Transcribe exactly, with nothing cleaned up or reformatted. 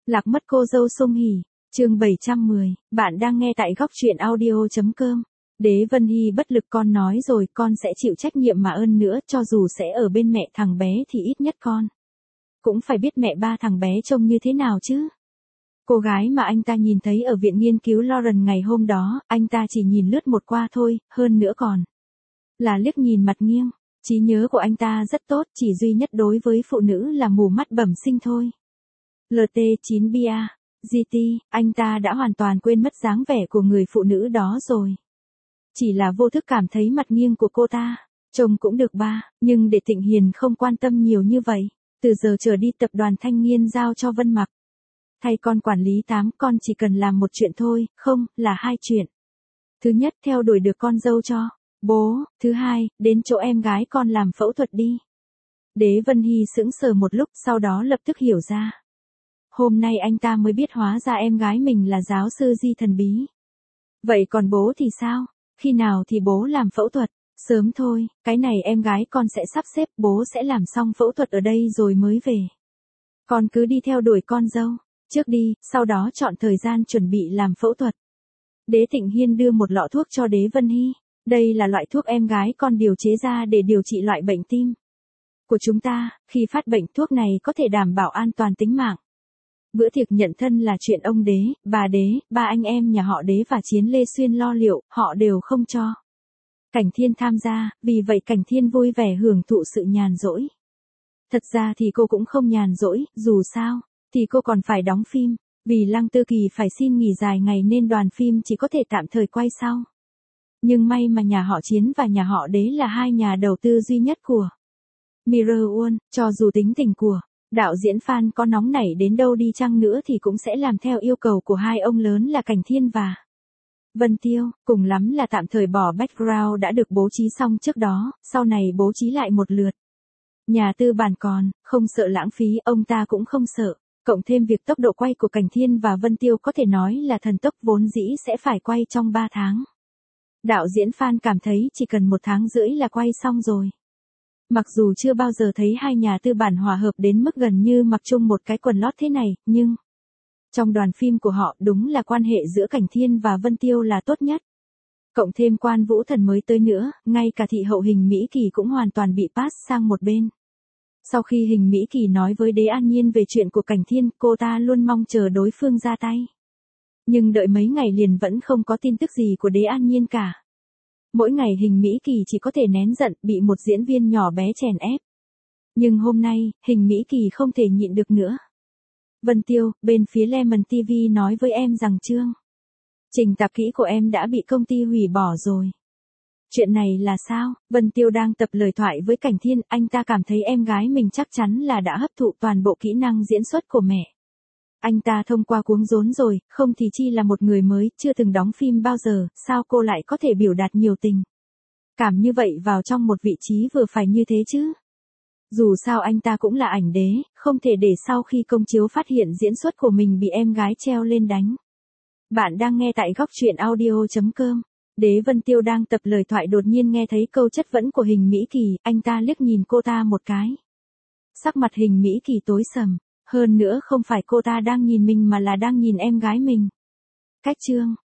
Lạc mất cô dâu Song Hỷ, chương bảy trăm mười, bạn đang nghe tại góc truyện audio.com. Đế Vân Hy bất lực, con nói rồi, con sẽ chịu trách nhiệm mà ơn nữa, cho dù sẽ ở bên mẹ thằng bé thì ít nhất con cũng phải biết mẹ ba thằng bé trông như thế nào chứ. Cô gái mà anh ta nhìn thấy ở viện nghiên cứu Lauren ngày hôm đó, anh ta chỉ nhìn lướt một qua thôi, hơn nữa còn là liếc nhìn mặt nghiêng. Trí nhớ của anh ta rất tốt, chỉ duy nhất đối với phụ nữ là mù mắt bẩm sinh thôi. lờ tê chín bê a, giê tê, anh ta đã hoàn toàn quên mất dáng vẻ của người phụ nữ đó rồi. Chỉ là vô thức cảm thấy mặt nghiêng của cô ta trông cũng được ba, nhưng để Tịnh Hiền không quan tâm nhiều như vậy. Từ giờ trở đi tập đoàn Thanh Nghiên giao cho Vân Mặc thay con quản lý tám, con chỉ cần làm một chuyện thôi, không, là hai chuyện. Thứ nhất, theo đuổi được con dâu cho bố, thứ hai, đến chỗ em gái con làm phẫu thuật đi. Đế Vân Hy sững sờ một lúc, sau đó lập tức hiểu ra. Hôm nay anh ta mới biết hóa ra em gái mình là giáo sư Di thần bí. Vậy còn bố thì sao? Khi nào thì bố làm phẫu thuật? Sớm thôi, cái này em gái con sẽ sắp xếp, bố sẽ làm xong phẫu thuật ở đây rồi mới về. Con cứ đi theo đuổi con dâu trước đi, sau đó chọn thời gian chuẩn bị làm phẫu thuật. Đế Tịnh Hiên đưa một lọ thuốc cho Đế Vân Hy. Đây là loại thuốc em gái con điều chế ra để điều trị loại bệnh tim của chúng ta, khi phát bệnh thuốc này có thể đảm bảo an toàn tính mạng. Bữa tiệc nhận thân là chuyện ông Đế, bà Đế, ba anh em nhà họ Đế và Chiến Lê Xuyên lo liệu, họ đều không cho Cảnh Thiên tham gia, vì vậy Cảnh Thiên vui vẻ hưởng thụ sự nhàn rỗi. Thật ra thì cô cũng không nhàn rỗi, dù sao thì cô còn phải đóng phim, vì Lăng Tư Kỳ phải xin nghỉ dài ngày nên đoàn phim chỉ có thể tạm thời quay sau. Nhưng may mà nhà họ Chiến và nhà họ Đế là hai nhà đầu tư duy nhất của Mirror One, cho dù tính tình của đạo diễn Phan có nóng nảy đến đâu đi chăng nữa thì cũng sẽ làm theo yêu cầu của hai ông lớn là Cảnh Thiên và Vân Tiêu, cùng lắm là tạm thời bỏ background đã được bố trí xong trước đó, sau này bố trí lại một lượt. Nhà tư bản còn không sợ lãng phí, ông ta cũng không sợ, cộng thêm việc tốc độ quay của Cảnh Thiên và Vân Tiêu có thể nói là thần tốc, vốn dĩ sẽ phải quay trong ba tháng. Đạo diễn Phan cảm thấy chỉ cần một tháng rưỡi là quay xong rồi. Mặc dù chưa bao giờ thấy hai nhà tư bản hòa hợp đến mức gần như mặc chung một cái quần lót thế này, nhưng trong đoàn phim của họ đúng là quan hệ giữa Cảnh Thiên và Vân Tiêu là tốt nhất. Cộng thêm Quan Vũ Thần mới tới nữa, ngay cả thị hậu Hình Mỹ Kỳ cũng hoàn toàn bị pass sang một bên. Sau khi Hình Mỹ Kỳ nói với Đế An Nhiên về chuyện của Cảnh Thiên, cô ta luôn mong chờ đối phương ra tay. Nhưng đợi mấy ngày liền vẫn không có tin tức gì của Đế An Nhiên cả. Mỗi ngày Hình Mỹ Kỳ chỉ có thể nén giận, bị một diễn viên nhỏ bé chèn ép. Nhưng hôm nay, Hình Mỹ Kỳ không thể nhịn được nữa. Vân Tiêu, bên phía Lemon ti vi nói với em rằng chương trình tạp kỹ của em đã bị công ty hủy bỏ rồi. Chuyện này là sao? Vân Tiêu đang tập lời thoại với Cảnh Thiên, anh ta cảm thấy em gái mình chắc chắn là đã hấp thụ toàn bộ kỹ năng diễn xuất của mẹ. Anh ta thông qua cuống rốn rồi, không thì chi là một người mới, chưa từng đóng phim bao giờ, sao cô lại có thể biểu đạt nhiều tình cảm như vậy vào trong một vị trí vừa phải như thế chứ? Dù sao anh ta cũng là ảnh đế, không thể để sau khi công chiếu phát hiện diễn xuất của mình bị em gái treo lên đánh. Bạn đang nghe tại góc truyện audio.com. Đế Vân Tiêu đang tập lời thoại đột nhiên nghe thấy câu chất vấn của Hình Mỹ Kỳ, anh ta liếc nhìn cô ta một cái. Sắc mặt Hình Mỹ Kỳ tối sầm, hơn nữa không phải cô ta đang nhìn mình mà là đang nhìn em gái mình. Cách chương